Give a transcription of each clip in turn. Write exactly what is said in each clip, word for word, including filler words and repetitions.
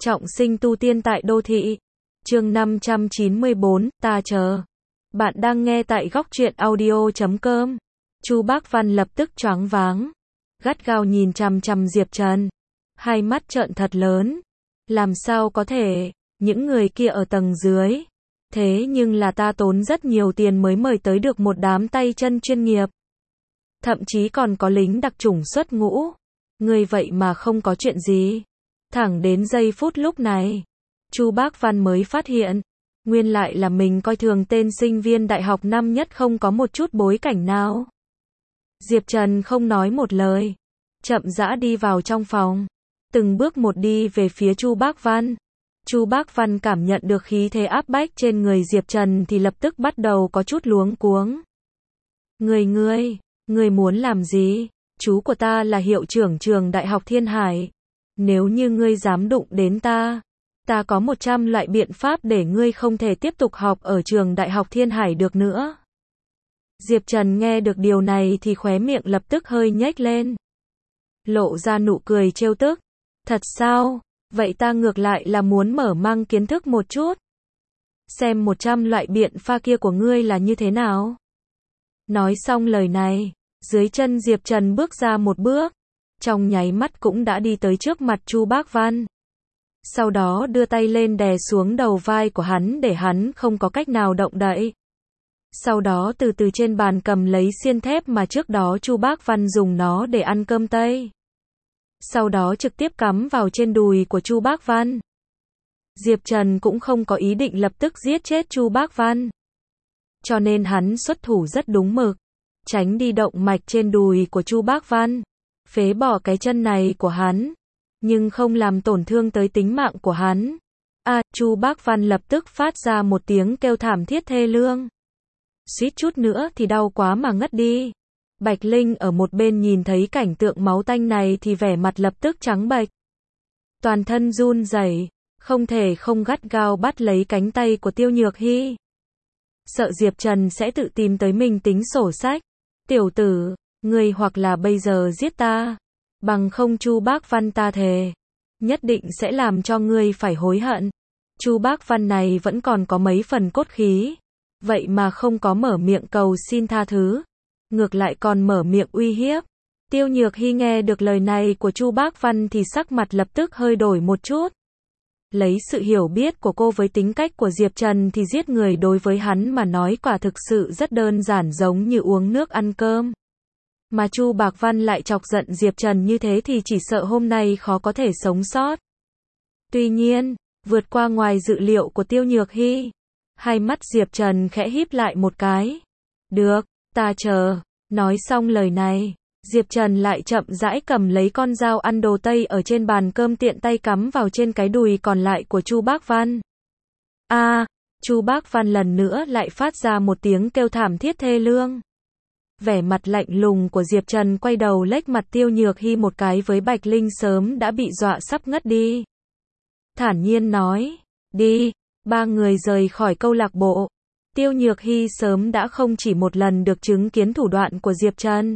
Trọng sinh tu tiên tại đô thị. Chương năm trăm chín mươi bốn, ta chờ. Bạn đang nghe tại góc truyện audio chấm com. Chu Bác Văn lập tức choáng váng, gắt gao nhìn chằm chằm Diệp Trần, hai mắt trợn thật lớn. Làm sao có thể, những người kia ở tầng dưới. Thế nhưng là ta tốn rất nhiều tiền mới mời tới được một đám tay chân chuyên nghiệp. Thậm chí còn có lính đặc chủng xuất ngũ. Người vậy mà không có chuyện gì. Thẳng đến giây phút lúc này, Chu Bác Văn mới phát hiện, nguyên lại là mình coi thường tên sinh viên đại học năm nhất không có một chút bối cảnh nào. Diệp Trần không nói một lời, chậm rãi đi vào trong phòng, từng bước một đi về phía Chu Bác Văn. Chu Bác Văn cảm nhận được khí thế áp bách trên người Diệp Trần thì lập tức bắt đầu có chút luống cuống. Người ngươi, ngươi muốn làm gì? Chú của ta là hiệu trưởng trường Đại học Thiên Hải. Nếu như ngươi dám đụng đến ta, ta có một trăm loại biện pháp để ngươi không thể tiếp tục học ở trường Đại học Thiên Hải được nữa. Diệp Trần nghe được điều này thì khóe miệng lập tức hơi nhếch lên, lộ ra nụ cười trêu tức. Thật sao? Vậy ta ngược lại là muốn mở mang kiến thức một chút. Xem một trăm loại biện pháp kia của ngươi là như thế nào. Nói xong lời này, dưới chân Diệp Trần bước ra một bước, trong nháy mắt cũng đã đi tới trước mặt Chu Bác Văn. Sau đó đưa tay lên đè xuống đầu vai của hắn để hắn không có cách nào động đậy. Sau đó từ từ trên bàn cầm lấy xiên thép mà trước đó Chu Bác Văn dùng nó để ăn cơm tây. Sau đó trực tiếp cắm vào trên đùi của Chu Bác Văn. Diệp Trần cũng không có ý định lập tức giết chết Chu Bác Văn, cho nên hắn xuất thủ rất đúng mực, tránh đi động mạch trên đùi của Chu Bác Văn, phế bỏ cái chân này của hắn, nhưng không làm tổn thương tới tính mạng của hắn. A, à, Chu Bác Văn lập tức phát ra một tiếng kêu thảm thiết thê lương. Suýt chút nữa thì đau quá mà ngất đi. Bạch Linh ở một bên nhìn thấy cảnh tượng máu tanh này thì vẻ mặt lập tức trắng bệch, toàn thân run rẩy, không thể không gắt gao bắt lấy cánh tay của Tiêu Nhược Hy. Sợ Diệp Trần sẽ tự tìm tới mình tính sổ sách. Tiểu tử, ngươi hoặc là bây giờ giết ta, bằng không Chu Bác Văn ta thề, nhất định sẽ làm cho ngươi phải hối hận. Chu Bác Văn này vẫn còn có mấy phần cốt khí, vậy mà không có mở miệng cầu xin tha thứ, ngược lại còn mở miệng uy hiếp. Tiêu Nhược Hy nghe được lời này của Chu Bác Văn thì sắc mặt lập tức hơi đổi một chút. Lấy sự hiểu biết của cô với tính cách của Diệp Trần thì giết người đối với hắn mà nói quả thực sự rất đơn giản, giống như uống nước ăn cơm. Mà Chu Bác Văn lại chọc giận Diệp Trần như thế thì chỉ sợ hôm nay khó có thể sống sót. Tuy nhiên, vượt qua ngoài dự liệu của Tiêu Nhược Hy, hai mắt Diệp Trần khẽ híp lại một cái. Được, ta chờ. Nói xong lời này, Diệp Trần lại chậm rãi cầm lấy con dao ăn đồ Tây ở trên bàn cơm, tiện tay cắm vào trên cái đùi còn lại của Chu Bác Văn. A, à, Chu Bác Văn lần nữa lại phát ra một tiếng kêu thảm thiết thê lương. Vẻ mặt lạnh lùng của Diệp Trần quay đầu lếch mặt Tiêu Nhược Hy một cái với Bạch Linh sớm đã bị dọa sắp ngất đi. Thản nhiên nói, đi. Ba người rời khỏi câu lạc bộ. Tiêu Nhược Hy sớm đã không chỉ một lần được chứng kiến thủ đoạn của Diệp Trần.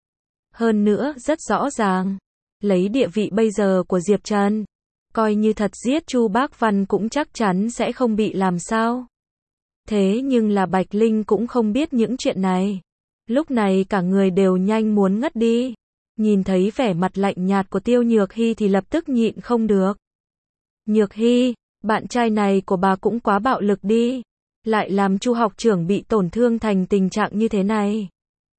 Hơn nữa rất rõ ràng, lấy địa vị bây giờ của Diệp Trần, coi như thật giết Chu Bác Văn cũng chắc chắn sẽ không bị làm sao. Thế nhưng là Bạch Linh cũng không biết những chuyện này. Lúc này cả người đều nhanh muốn ngất đi. Nhìn thấy vẻ mặt lạnh nhạt của Tiêu Nhược Hy thì lập tức nhịn không được. Nhược Hy, bạn trai này của bà cũng quá bạo lực đi, lại làm Chu học trưởng bị tổn thương thành tình trạng như thế này.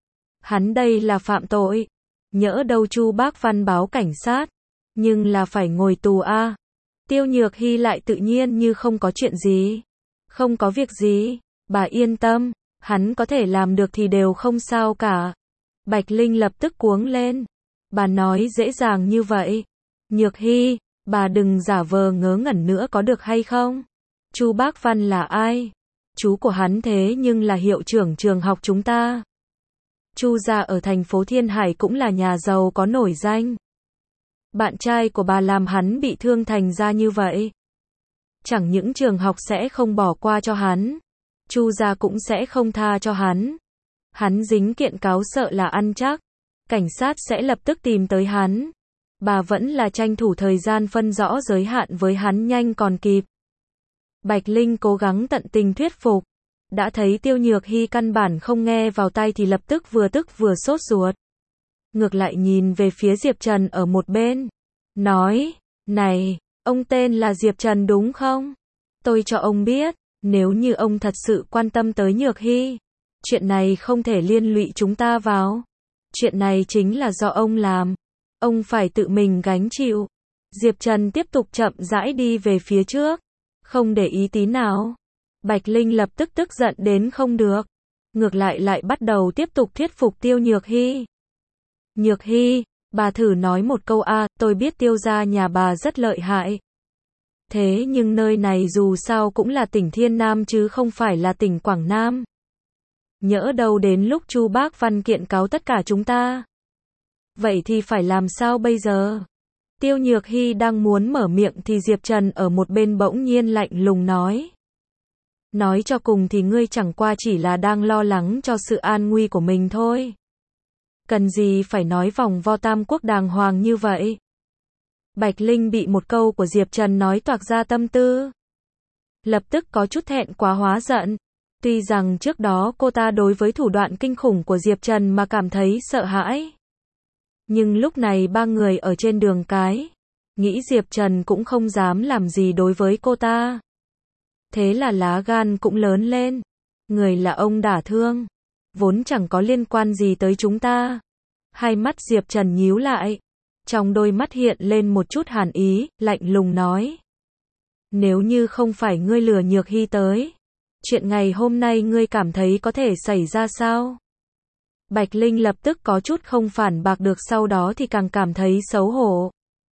Hắn đây là phạm tội, nhỡ đâu Chu Bác Văn báo cảnh sát, nhưng là phải ngồi tù a. À. Tiêu Nhược Hy lại tự nhiên như không có chuyện gì. Không có việc gì, bà yên tâm, hắn có thể làm được thì đều không sao cả. Bạch Linh lập tức cuống lên. Bà nói dễ dàng như vậy. Nhược Hy, bà đừng giả vờ ngớ ngẩn nữa có được hay không? Chu Bác Văn là ai? Chú của hắn thế nhưng là hiệu trưởng trường học chúng ta. Chu gia ở thành phố Thiên Hải cũng là nhà giàu có nổi danh. Bạn trai của bà làm hắn bị thương thành ra như vậy. Chẳng những trường học sẽ không bỏ qua cho hắn, Chu gia cũng sẽ không tha cho hắn. Hắn dính kiện cáo sợ là ăn chắc, cảnh sát sẽ lập tức tìm tới hắn. Bà vẫn là tranh thủ thời gian phân rõ giới hạn với hắn nhanh còn kịp. Bạch Linh cố gắng tận tình thuyết phục. Đã thấy Tiêu Nhược Hy căn bản không nghe vào tai thì lập tức vừa tức vừa sốt ruột. Ngược lại nhìn về phía Diệp Trần ở một bên. Nói, này, ông tên là Diệp Trần đúng không? Tôi cho ông biết, nếu như ông thật sự quan tâm tới Nhược Hy, chuyện này không thể liên lụy chúng ta vào. Chuyện này chính là do ông làm. Ông phải tự mình gánh chịu. Diệp Trần tiếp tục chậm rãi đi về phía trước. Không để ý tí nào. Bạch Linh lập tức tức giận đến không được. Ngược lại lại bắt đầu tiếp tục thuyết phục Tiêu Nhược Hy. Nhược Hy, bà thử nói một câu a, tôi biết Tiêu gia nhà bà rất lợi hại. Thế nhưng nơi này dù sao cũng là tỉnh Thiên Nam chứ không phải là tỉnh Quảng Nam. Nhỡ đâu đến lúc Chu Bác Văn kiện cáo tất cả chúng ta. Vậy thì phải làm sao bây giờ? Tiêu Nhược Hy đang muốn mở miệng thì Diệp Trần ở một bên bỗng nhiên lạnh lùng nói. Nói cho cùng thì ngươi chẳng qua chỉ là đang lo lắng cho sự an nguy của mình thôi. Cần gì phải nói vòng vo tam quốc đàng hoàng như vậy? Bạch Linh bị một câu của Diệp Trần nói toạc ra tâm tư. Lập tức có chút thẹn quá hóa giận. Tuy rằng trước đó cô ta đối với thủ đoạn kinh khủng của Diệp Trần mà cảm thấy sợ hãi. Nhưng lúc này ba người ở trên đường cái. Nghĩ Diệp Trần cũng không dám làm gì đối với cô ta. Thế là lá gan cũng lớn lên. Người là ông đả thương. Vốn chẳng có liên quan gì tới chúng ta. Hai mắt Diệp Trần nhíu lại. Trong đôi mắt hiện lên một chút hàn ý, lạnh lùng nói. Nếu như không phải ngươi lừa Nhược Hy tới. Chuyện ngày hôm nay ngươi cảm thấy có thể xảy ra sao? Bạch Linh lập tức có chút không phản bác được, sau đó thì càng cảm thấy xấu hổ.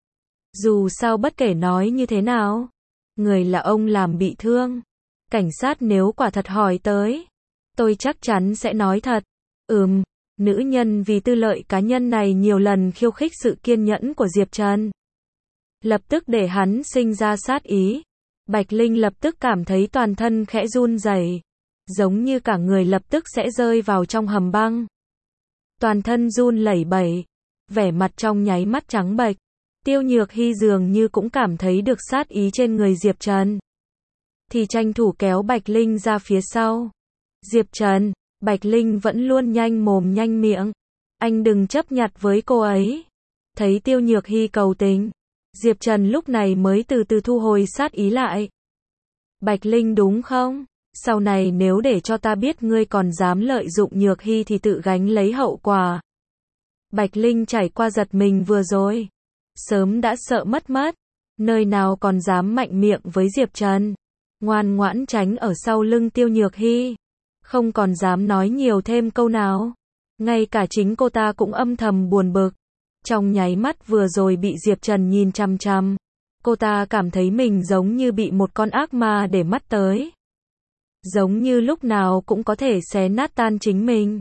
Dù sao bất kể nói như thế nào. Người là ông làm bị thương. Cảnh sát nếu quả thật hỏi tới. Tôi chắc chắn sẽ nói thật. Ừm, nữ nhân vì tư lợi cá nhân này nhiều lần khiêu khích sự kiên nhẫn của Diệp Trần. Lập tức để hắn sinh ra sát ý. Bạch Linh lập tức cảm thấy toàn thân khẽ run rẩy, giống như cả người lập tức sẽ rơi vào trong hầm băng. Toàn thân run lẩy bẩy, vẻ mặt trong nháy mắt trắng bệch. Tiêu Nhược Hy dường như cũng cảm thấy được sát ý trên người Diệp Trần. Thì tranh thủ kéo Bạch Linh ra phía sau. Diệp Trần, Bạch Linh vẫn luôn nhanh mồm nhanh miệng. Anh đừng chấp nhặt với cô ấy. Thấy Tiêu Nhược Hy cầu tình. Diệp Trần lúc này mới từ từ thu hồi sát ý lại. Bạch Linh đúng không? Sau này nếu để cho ta biết ngươi còn dám lợi dụng Nhược Hy thì tự gánh lấy hậu quả. Bạch Linh trải qua giật mình vừa rồi. Sớm đã sợ mất mất. Nơi nào còn dám mạnh miệng với Diệp Trần. Ngoan ngoãn tránh ở sau lưng Tiêu Nhược Hy. Không còn dám nói nhiều thêm câu nào. Ngay cả chính cô ta cũng âm thầm buồn bực. Trong nháy mắt vừa rồi bị Diệp Trần nhìn chằm chằm. Cô ta cảm thấy mình giống như bị một con ác ma để mắt tới. Giống như lúc nào cũng có thể xé nát tan chính mình.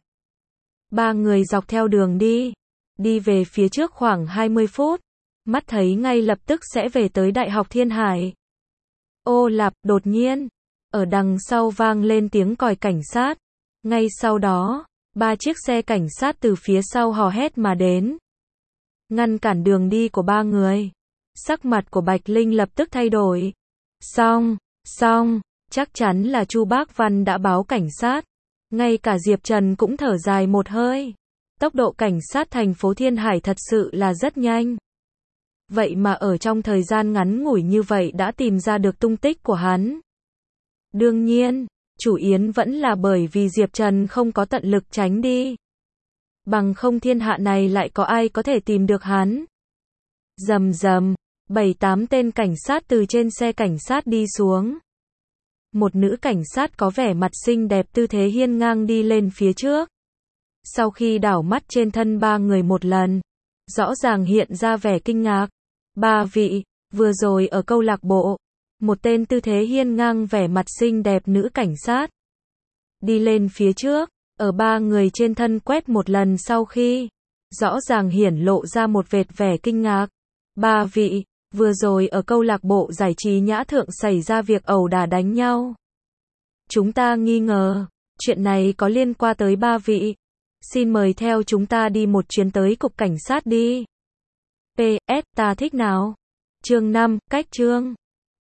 Ba người dọc theo đường đi. Đi về phía trước khoảng hai mươi phút. Mắt thấy ngay lập tức sẽ về tới Đại học Thiên Hải. Ô lạp, đột nhiên. Ở đằng sau vang lên tiếng còi cảnh sát. Ngay sau đó, ba chiếc xe cảnh sát từ phía sau hò hét mà đến. Ngăn cản đường đi của ba người. Sắc mặt của Bạch Linh lập tức thay đổi. Xong, xong, chắc chắn là Chu Bác Văn đã báo cảnh sát. Ngay cả Diệp Trần cũng thở dài một hơi. Tốc độ cảnh sát thành phố Thiên Hải thật sự là rất nhanh. Vậy mà ở trong thời gian ngắn ngủi như vậy đã tìm ra được tung tích của hắn. Đương nhiên, chủ yếu vẫn là bởi vì Diệp Trần không có tận lực tránh đi. Bằng không thiên hạ này lại có ai có thể tìm được hắn. Rầm rầm, bảy tám tên cảnh sát từ trên xe cảnh sát đi xuống. Một nữ cảnh sát có vẻ mặt xinh đẹp tư thế hiên ngang đi lên phía trước. Sau khi đảo mắt trên thân ba người một lần, rõ ràng hiện ra vẻ kinh ngạc. Ba vị, vừa rồi ở câu lạc bộ, một tên tư thế hiên ngang vẻ mặt xinh đẹp nữ cảnh sát. Đi lên phía trước, ở ba người trên thân quét một lần sau khi, rõ ràng hiển lộ ra một vệt vẻ kinh ngạc. Ba vị, vừa rồi ở câu lạc bộ giải trí Nhã Thượng xảy ra việc ẩu đả đánh nhau. Chúng ta nghi ngờ, chuyện này có liên quan tới ba vị. Xin mời theo chúng ta đi một chuyến tới cục cảnh sát đi. pê ét ta thích nào. Chương năm, cách chương.